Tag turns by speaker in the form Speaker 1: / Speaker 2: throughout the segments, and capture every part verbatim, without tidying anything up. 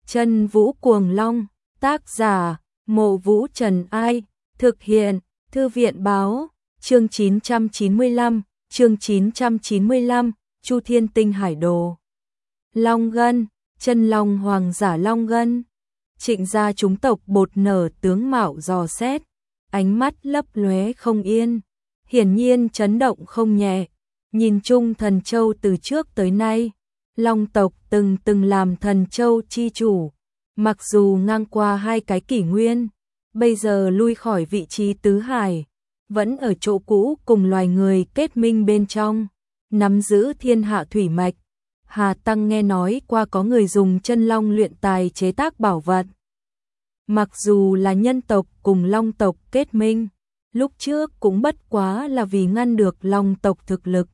Speaker 1: Chân Vũ Cuồng Long, tác giả, Mộ Vũ Trần Ai, thực hiện, Thư viện Báo, chương chín trăm chín mươi lăm, chương chín trăm chín mươi lăm, Chu Thiên Tinh Hải Đồ. Long Ngân, chân long hoàng giả Long Ngân. Trịnh gia chúng tộc bột nở tướng mạo dò xét, ánh mắt lấp lóe không yên, hiển nhiên chấn động không nhẹ. Nhìn chung Thần Châu từ trước tới nay, Long tộc từng từng làm Thần Châu chi chủ, mặc dù ngang qua hai cái kỷ nguyên, bây giờ lui khỏi vị trí tứ hải, vẫn ở chỗ cũ cùng loài người kết minh bên trong, nắm giữ thiên hạ thủy mạch. Hà Tăng nghe nói qua có người dùng chân long luyện tài chế tác bảo vật. Mặc dù là nhân tộc cùng long tộc kết minh, lúc trước cũng bất quá là vì ngăn được long tộc thực lực.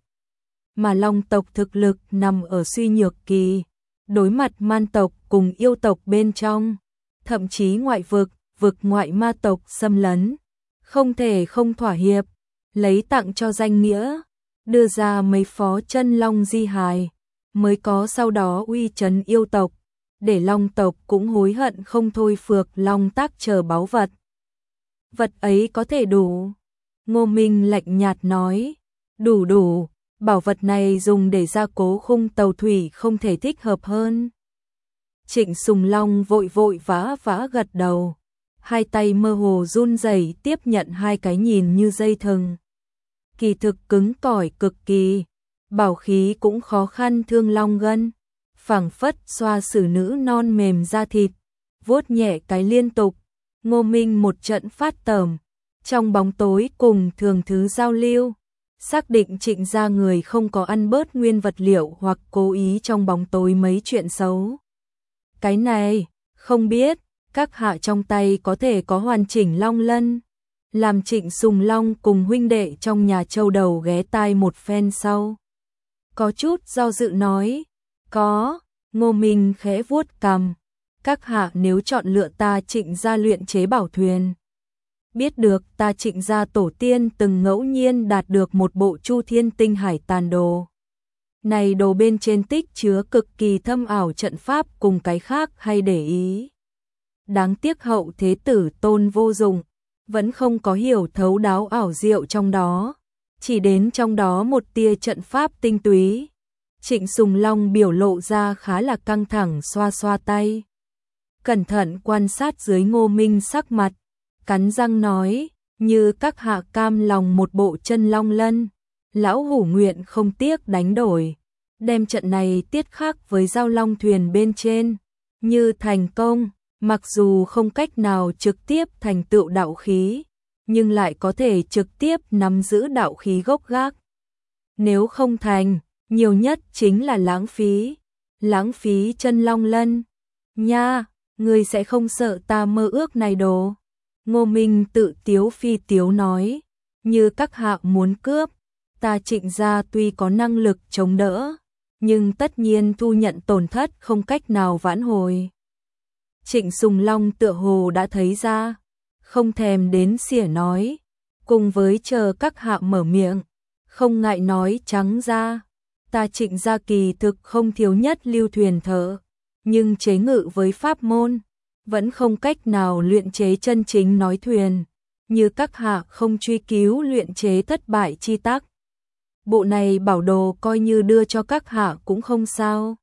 Speaker 1: Mà long tộc thực lực nằm ở suy nhược kỳ, đối mặt man tộc cùng yêu tộc bên trong, thậm chí ngoại vực, vực ngoại ma tộc xâm lấn, không thể không thỏa hiệp, lấy tặng cho danh nghĩa, đưa ra mấy phó chân long di hài, mới có sau đó uy chấn yêu tộc, để long tộc cũng hối hận không thôi. Phược long tác chờ báu vật. Vật ấy có thể đủ. Ngô Minh lạnh nhạt nói, đủ đủ, bảo vật này dùng để gia cố khung tàu thủy không thể thích hợp hơn. Trịnh Sùng Long vội vội vã vã gật đầu, hai tay mơ hồ run rẩy tiếp nhận hai cái nhìn như dây thừng. Kỳ thực cứng cỏi cực kỳ, bảo khí cũng khó khăn thương Long Ngân, phảng phất xoa xử nữ non mềm da thịt, vuốt nhẹ cái liên tục. Ngô Minh một trận phát tởm, trong bóng tối cùng Thường Thứ giao lưu, xác định Trịnh gia người không có ăn bớt nguyên vật liệu hoặc cố ý trong bóng tối mấy chuyện xấu. Cái này, không biết, các hạ trong tay có thể có hoàn chỉnh long lân. Làm Trịnh Sùng Long cùng huynh đệ trong nhà châu đầu ghé tai một phen sau, có chút do dự nói, có. Ngô Minh khẽ vuốt cằm, các hạ nếu chọn lựa ta Trịnh gia luyện chế bảo thuyền, biết được ta Trịnh gia tổ tiên từng ngẫu nhiên đạt được một bộ Chu Thiên Tinh Hải tàn đồ. Này đồ bên trên tích chứa cực kỳ thâm ảo trận pháp cùng cái khác hay để ý. Đáng tiếc hậu thế tử tôn vô dụng, vẫn không có hiểu thấu đáo ảo diệu trong đó, chỉ đến trong đó một tia trận pháp tinh túy. Trịnh Sùng Long biểu lộ ra khá là căng thẳng, xoa xoa tay, cẩn thận quan sát dưới Ngô Minh sắc mặt, cắn răng nói, như các hạ cam lòng một bộ chân long lân, lão hủ nguyện không tiếc đánh đổi, đem trận này tiết khắc với giao long thuyền bên trên. Như thành công, mặc dù không cách nào trực tiếp thành tựu đạo khí, nhưng lại có thể trực tiếp nắm giữ đạo khí gốc gác. Nếu không thành, nhiều nhất chính là lãng phí, lãng phí chân long lân. Nha, ngươi sẽ không sợ ta mơ ước này đồ? Ngô Minh tự tiếu phi tiếu nói, như các hạ muốn cướp, ta Trịnh gia tuy có năng lực chống đỡ, nhưng tất nhiên thu nhận tổn thất không cách nào vãn hồi. Trịnh Sùng Long tựa hồ đã thấy ra, không thèm đến xỉa nói, cùng với chờ các hạ mở miệng, không ngại nói trắng ra, ta Trịnh gia kỳ thực không thiếu nhất lưu thuyền thợ, nhưng chế ngự với pháp môn, vẫn không cách nào luyện chế chân chính nói thuyền, như các hạ không truy cứu luyện chế thất bại chi tác. Bộ này bảo đồ coi như đưa cho các hạ cũng không sao.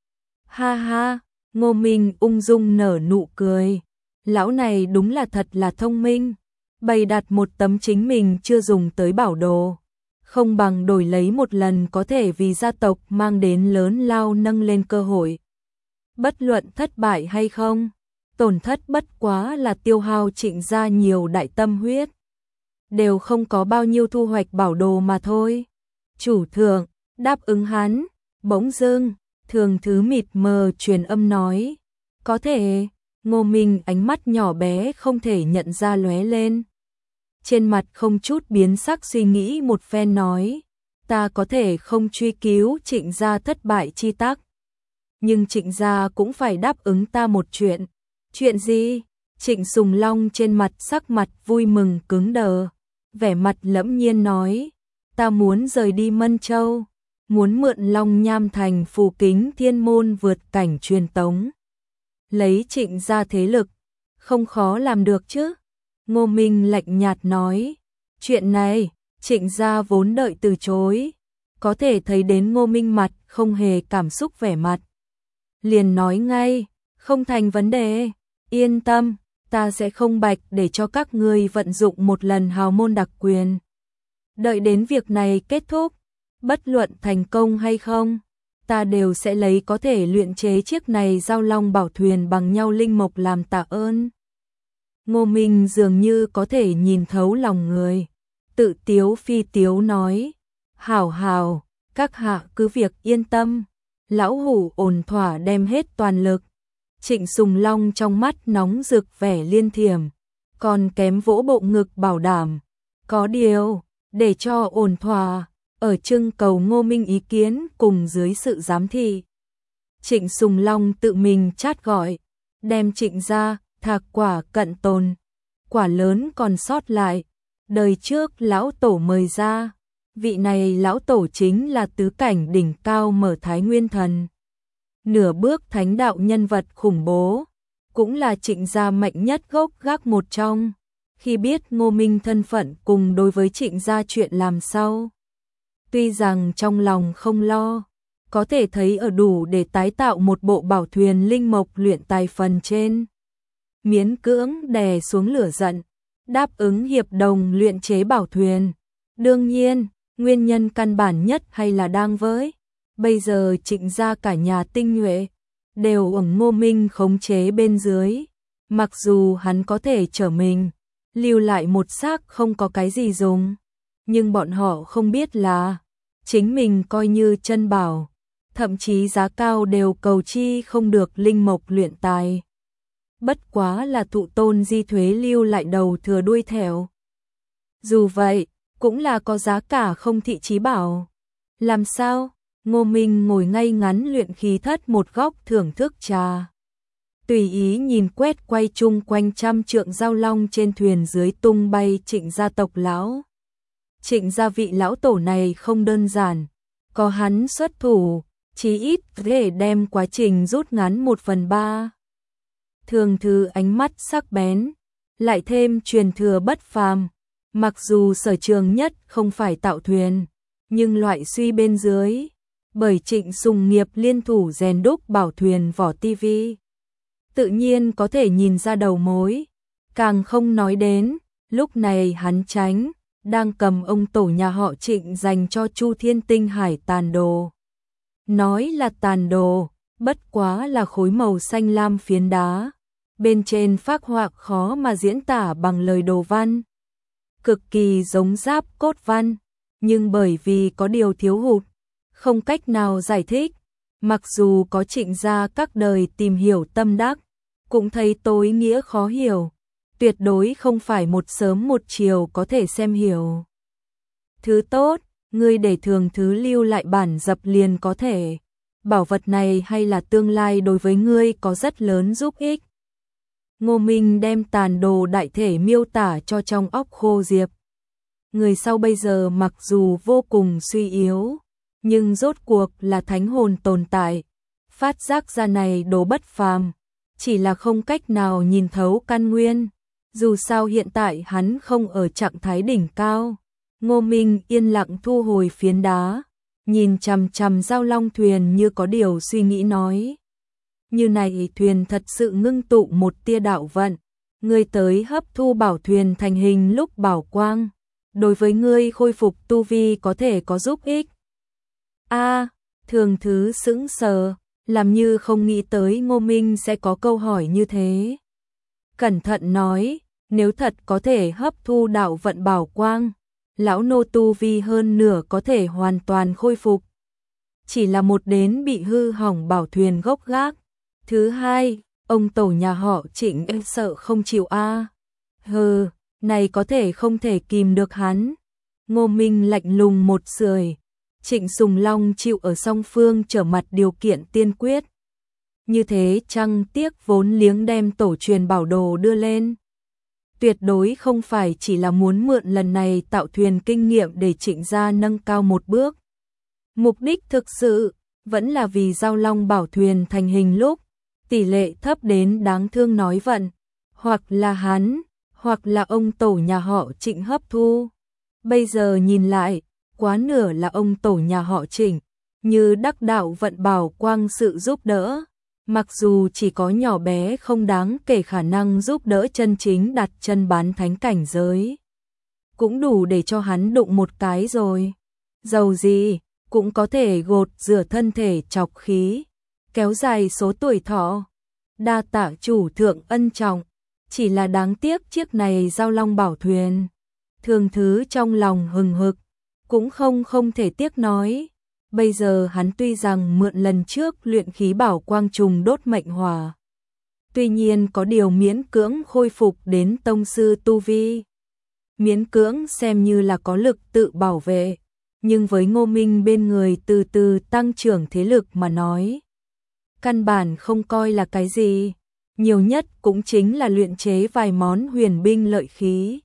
Speaker 1: Ha ha, Ngô Minh ung dung nở nụ cười, lão này đúng là thật là thông minh, bày đặt một tấm chính mình chưa dùng tới bảo đồ, không bằng đổi lấy một lần có thể vì gia tộc mang đến lớn lao nâng lên cơ hội. Bất luận thất bại hay không, tổn thất bất quá là tiêu hao Trịnh gia nhiều đại tâm huyết, đều không có bao nhiêu thu hoạch bảo đồ mà thôi. Chủ thượng, đáp ứng hắn. Bỗng dưng, Thường Thứ mịt mờ truyền âm nói, có thể. Ngô Minh ánh mắt nhỏ bé không thể nhận ra lóe lên, trên mặt không chút biến sắc suy nghĩ một phen nói, ta có thể không truy cứu Trịnh gia thất bại chi tác, nhưng Trịnh gia cũng phải đáp ứng ta một chuyện. Chuyện gì? Trịnh Sùng Long trên mặt sắc mặt vui mừng cứng đờ, vẻ mặt lẫm nhiên nói, ta muốn rời đi Mân Châu, muốn mượn Long Nham thành phù kính thiên môn vượt cảnh truyền tống. lấy Trịnh gia thế lực, không khó làm được chứ. Ngô Minh lạnh nhạt nói, chuyện này, Trịnh gia vốn đợi từ chối, có thể thấy đến Ngô Minh mặt không hề cảm xúc vẻ mặt. Liền nói ngay, không thành vấn đề, yên tâm, ta sẽ không bạch để cho các ngươi vận dụng một lần hào môn đặc quyền. Đợi đến việc này kết thúc, bất luận thành công hay không, ta đều sẽ lấy có thể luyện chế chiếc này giao long bảo thuyền bằng nhau linh mộc làm tạ ơn. Ngô Minh dường như có thể nhìn thấu lòng người, tự tiếu phi tiếu nói, hảo hảo, các hạ cứ việc yên tâm, lão hủ ổn thỏa đem hết toàn lực. Trịnh Sùng Long trong mắt nóng rực vẻ liên thiểm, còn kém vỗ bộ ngực bảo đảm, có điều, để cho ổn thỏa, ở trưng cầu Ngô Minh ý kiến cùng dưới sự giám thị. Trịnh Sùng Long tự mình chát gọi, đem Trịnh ra, thạc quả cận tồn, quả lớn còn sót lại, đời trước lão tổ mời ra, vị này lão tổ chính là tứ cảnh đỉnh cao Mở Thái Nguyên Thần. Nửa bước thánh đạo nhân vật khủng bố, cũng là Trịnh gia mạnh nhất gốc gác một trong. Khi biết Ngô Minh thân phận cùng đối với Trịnh gia chuyện làm sao, tuy rằng trong lòng không lo, có thể thấy ở đủ để tái tạo một bộ bảo thuyền linh mộc luyện tài phần trên. Miễn cưỡng đè xuống lửa giận, đáp ứng hiệp đồng luyện chế bảo thuyền. Đương nhiên, nguyên nhân căn bản nhất hay là đang với bây giờ Trịnh gia cả nhà tinh nhuệ đều ở Ngô Minh khống chế bên dưới, mặc dù hắn có thể trở mình lưu lại một xác không có cái gì dùng, nhưng bọn họ không biết là chính mình coi như chân bảo, thậm chí giá cao đều cầu chi không được linh mộc luyện tài. Bất quá là thụ tôn di thuế lưu lại đầu thừa đuôi thẻo. Dù vậy, cũng là có giá cả không thị chí bảo. Làm sao? Ngô Minh ngồi ngay ngắn luyện khí thất một góc thưởng thức trà. Tùy ý nhìn quét quay chung quanh trăm trượng giao long trên thuyền dưới tung bay Trịnh gia tộc lão. Trịnh gia vị lão tổ này không đơn giản, có hắn xuất thủ, chí ít để đem quá trình rút ngắn một phần ba. Thường Thư ánh mắt sắc bén, lại thêm truyền thừa bất phàm, mặc dù sở trường nhất không phải tạo thuyền, nhưng loại suy bên dưới, bởi Trịnh Sùng Nghiệp liên thủ rèn đúc bảo thuyền vỏ tivi, tự nhiên có thể nhìn ra đầu mối, càng không nói đến, lúc này hắn tránh, đang cầm ông tổ nhà họ Trịnh dành cho Chu Thiên Tinh Hải tàn đồ. Nói là tàn đồ, bất quá là khối màu xanh lam phiến đá, bên trên phác họa khó mà diễn tả bằng lời đồ văn. Cực kỳ giống giáp cốt văn, nhưng bởi vì có điều thiếu hụt, không cách nào giải thích, mặc dù có Trịnh gia các đời tìm hiểu tâm đắc, cũng thấy tối nghĩa khó hiểu, tuyệt đối không phải một sớm một chiều có thể xem hiểu. Thứ tốt, ngươi để Thường Thứ lưu lại bản dập liền có thể, bảo vật này hay là tương lai đối với ngươi có rất lớn giúp ích. Ngô Minh đem tàn đồ đại thể miêu tả cho trong óc Khô Diệp. Người sau bây giờ mặc dù vô cùng suy yếu, nhưng rốt cuộc là thánh hồn tồn tại, phát giác ra này đồ bất phàm, chỉ là không cách nào nhìn thấu căn nguyên. Dù sao hiện tại hắn không ở trạng thái đỉnh cao. Ngô Minh yên lặng thu hồi phiến đá, nhìn chằm chằm giao long thuyền như có điều suy nghĩ nói. Như này thuyền thật sự ngưng tụ một tia đạo vận, ngươi tới hấp thu bảo thuyền thành hình lúc bảo quang, đối với ngươi khôi phục tu vi có thể có giúp ích. A, Thường Thứ sững sờ, làm như không nghĩ tới Ngô Minh sẽ có câu hỏi như thế. Cẩn thận nói, nếu thật có thể hấp thu đạo vận bảo quang, lão nô tu vi hơn nửa có thể hoàn toàn khôi phục. Chỉ là một đến bị hư hỏng bảo thuyền gốc gác. Thứ hai, ông tổ nhà họ Trịnh e sợ không chịu a. Hừ, này có thể không thể kìm được hắn. Ngô Minh lạnh lùng một sưởi. Trịnh Sùng Long chịu ở song phương trở mặt điều kiện tiên quyết. Như thế chăng tiếc vốn liếng đem tổ truyền bảo đồ đưa lên. Tuyệt đối không phải chỉ là muốn mượn lần này tạo thuyền kinh nghiệm để Trịnh gia nâng cao một bước. Mục đích thực sự vẫn là vì giao long bảo thuyền thành hình lúc tỷ lệ thấp đến đáng thương nói vận, hoặc là hắn, hoặc là ông tổ nhà họ Trịnh hấp thu. Bây giờ nhìn lại, quá nửa là ông tổ nhà họ Trịnh, như đắc đạo vận bảo quang sự giúp đỡ. Mặc dù chỉ có nhỏ bé không đáng kể khả năng giúp đỡ chân chính đặt chân bán thánh cảnh giới, cũng đủ để cho hắn đụng một cái rồi. Dầu gì, cũng có thể gột rửa thân thể chọc khí, kéo dài số tuổi thọ. Đa tạ chủ thượng ân trọng, chỉ là đáng tiếc chiếc này giao long bảo thuyền. Thường Thứ trong lòng hừng hực, cũng không không thể tiếc nói. Bây giờ hắn tuy rằng mượn lần trước luyện khí bảo quang trùng đốt mệnh hỏa, tuy nhiên có điều miễn cưỡng khôi phục đến tông sư tu vi, miễn cưỡng xem như là có lực tự bảo vệ, nhưng với Ngô Minh bên người từ từ tăng trưởng thế lực mà nói, căn bản không coi là cái gì, nhiều nhất cũng chính là luyện chế vài món huyền binh lợi khí.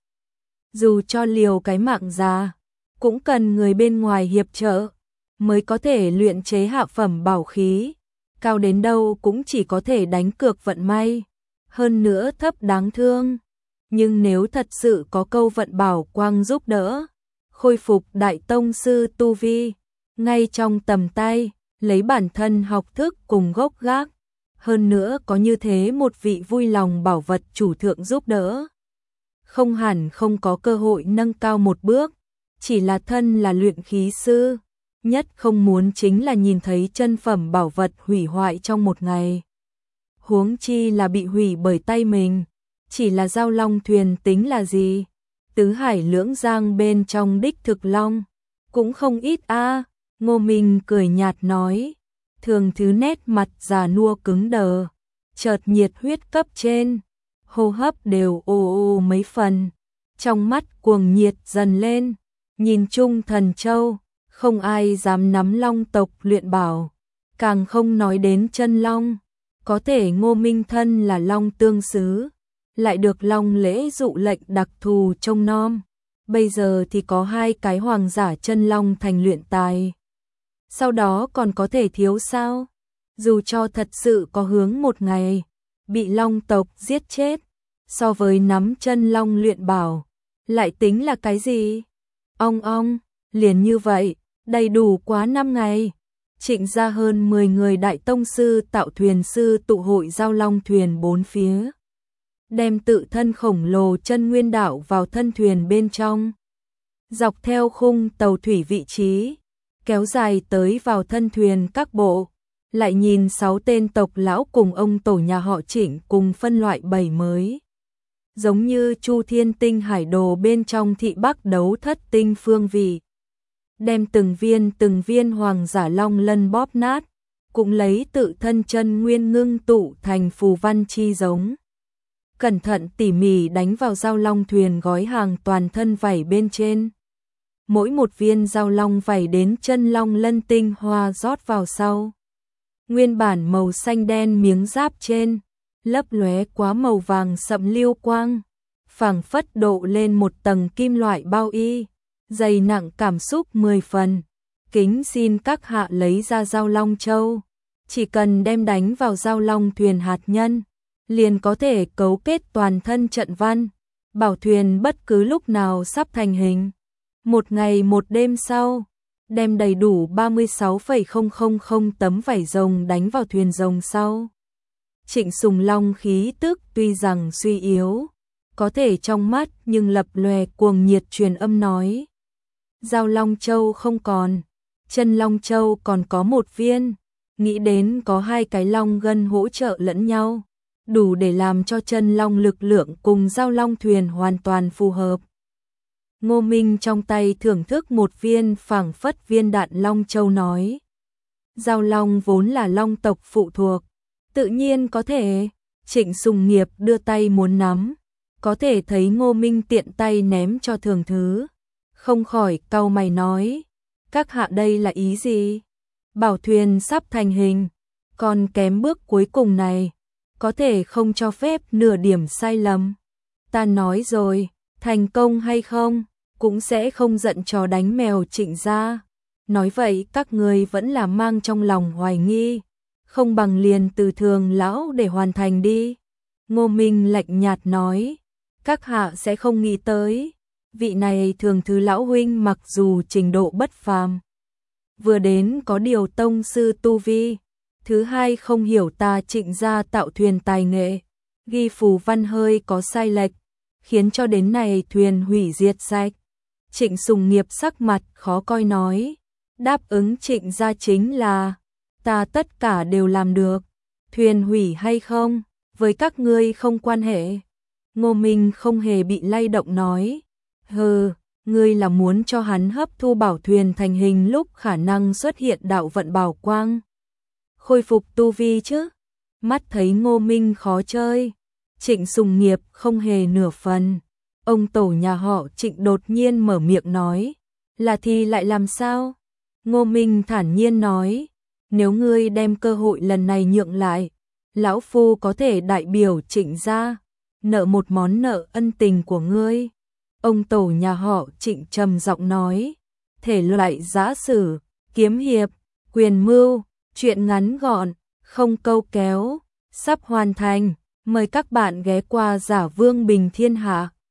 Speaker 1: Dù cho liều cái mạng ra, cũng cần người bên ngoài hiệp trợ mới có thể luyện chế hạ phẩm bảo khí, cao đến đâu cũng chỉ có thể đánh cược vận may, hơn nữa thấp đáng thương. Nhưng nếu thật sự có câu vận bảo quang giúp đỡ, khôi phục đại tông sư tu vi, ngay trong tầm tay, lấy bản thân học thức cùng gốc gác, hơn nữa có như thế một vị vui lòng bảo vật chủ thượng giúp đỡ, không hẳn không có cơ hội nâng cao một bước. Chỉ là thân là luyện khí sư, nhất không muốn chính là nhìn thấy chân phẩm bảo vật hủy hoại trong một ngày. Huống chi là bị hủy bởi tay mình, chỉ là giao long thuyền tính là gì? Tứ hải lưỡng giang bên trong đích thực long, cũng không ít a. Ngô Minh cười nhạt nói, Thường Thứ nét mặt già nua cứng đờ, chợt nhiệt huyết cấp trên, hô hấp đều ồ ồ mấy phần, trong mắt cuồng nhiệt dần lên, nhìn chung Thần Châu, không ai dám nắm long tộc luyện bảo, càng không nói đến chân long. Có thể Ngô Minh thân là long tương sứ, lại được long lễ dụ lệnh đặc thù trông nom, bây giờ thì có hai cái hoàng giả chân long thành luyện tài, sau đó còn có thể thiếu sao? Dù cho thật sự có hướng một ngày bị long tộc giết chết, so với nắm chân long luyện bảo, lại tính là cái gì? Ong ong, liền như vậy, đầy đủ quá năm ngày. Trịnh gia hơn mười người đại tông sư tạo thuyền sư tụ hội giao long thuyền bốn phía, đem tự thân khổng lồ chân nguyên đạo vào thân thuyền bên trong, dọc theo khung tàu thủy vị trí, kéo dài tới vào thân thuyền các bộ, lại nhìn sáu tên tộc lão cùng ông tổ nhà họ Trịnh cùng phân loại bảy mới. Giống như Chu Thiên Tinh Hải Đồ bên trong thị Bắc Đấu Thất Tinh phương vị, đem từng viên từng viên hoàng giả long lân bóp nát, cũng lấy tự thân chân nguyên ngưng tụ thành phù văn chi giống. Cẩn thận tỉ mỉ đánh vào giao long thuyền gói hàng toàn thân vảy bên trên. Mỗi một viên giao long vảy đến chân long lân tinh hoa rót vào sau. Nguyên bản màu xanh đen miếng giáp trên, lấp lóe quá màu vàng sậm lưu quang, phảng phất độ lên một tầng kim loại bao y, dày nặng cảm xúc mười phần. Kính xin các hạ lấy ra giao long châu, chỉ cần đem đánh vào giao long thuyền hạt nhân, liền có thể cấu kết toàn thân trận văn, bảo thuyền bất cứ lúc nào sắp thành hình. Một ngày một đêm sau, đem đầy đủ ba mươi sáu phẩy không không không tấm vảy rồng đánh vào thuyền rồng sau. Trịnh Sùng Long khí tức tuy rằng suy yếu, có thể trong mắt nhưng lập lòe cuồng nhiệt truyền âm nói. Giao Long Châu không còn, chân Long Châu còn có một viên, nghĩ đến có hai cái long gân hỗ trợ lẫn nhau, đủ để làm cho chân long lực lượng cùng giao long thuyền hoàn toàn phù hợp. Ngô Minh trong tay thưởng thức một viên phảng phất viên đạn Long Châu nói. Giao long vốn là long tộc phụ thuộc, tự nhiên có thể. Trịnh Sùng Nghiệp đưa tay muốn nắm, có thể thấy Ngô Minh tiện tay ném cho Thường Thứ, không khỏi cau mày nói, các hạ đây là ý gì? Bảo thuyền sắp thành hình, còn kém bước cuối cùng này, có thể không cho phép nửa điểm sai lầm. Ta nói rồi, thành công hay không, cũng sẽ không giận chó đánh mèo Trịnh gia. Nói vậy các người vẫn là mang trong lòng hoài nghi, không bằng liền từ Thường lão để hoàn thành đi. Ngô Minh lạnh nhạt nói, các hạ sẽ không nghĩ tới, vị này Thường thứ lão huynh mặc dù trình độ bất phàm, vừa đến có điều tông sư tu vi, thứ hai không hiểu ta Trịnh gia tạo thuyền tài nghệ, ghi phù văn hơi có sai lệch, khiến cho đến này thuyền hủy diệt sạch. Trịnh Sùng Nghiệp sắc mặt khó coi nói, đáp ứng Trịnh gia chính là, ta tất cả đều làm được, thuyền hủy hay không, với các ngươi không quan hệ. Ngô Minh không hề bị lay động nói, hừ, ngươi là muốn cho hắn hấp thu bảo thuyền thành hình lúc khả năng xuất hiện đạo vận bảo quang, khôi phục tu vi chứ. Mắt thấy Ngô Minh khó chơi, Trịnh Sùng Nghiệp không hề nửa phần. Ông tổ nhà họ Trịnh đột nhiên mở miệng nói, là thì lại làm sao? Ngô Minh thản nhiên nói, nếu ngươi đem cơ hội lần này nhượng lại, lão phu có thể đại biểu Trịnh gia, nợ một món nợ ân tình của ngươi. Ông tổ nhà họ Trịnh trầm giọng nói, thể loại giã sử, kiếm hiệp, quyền mưu, chuyện ngắn gọn, không câu kéo, sắp hoàn thành, mời các bạn ghé qua Giả Vương Bình Thiên Hạ.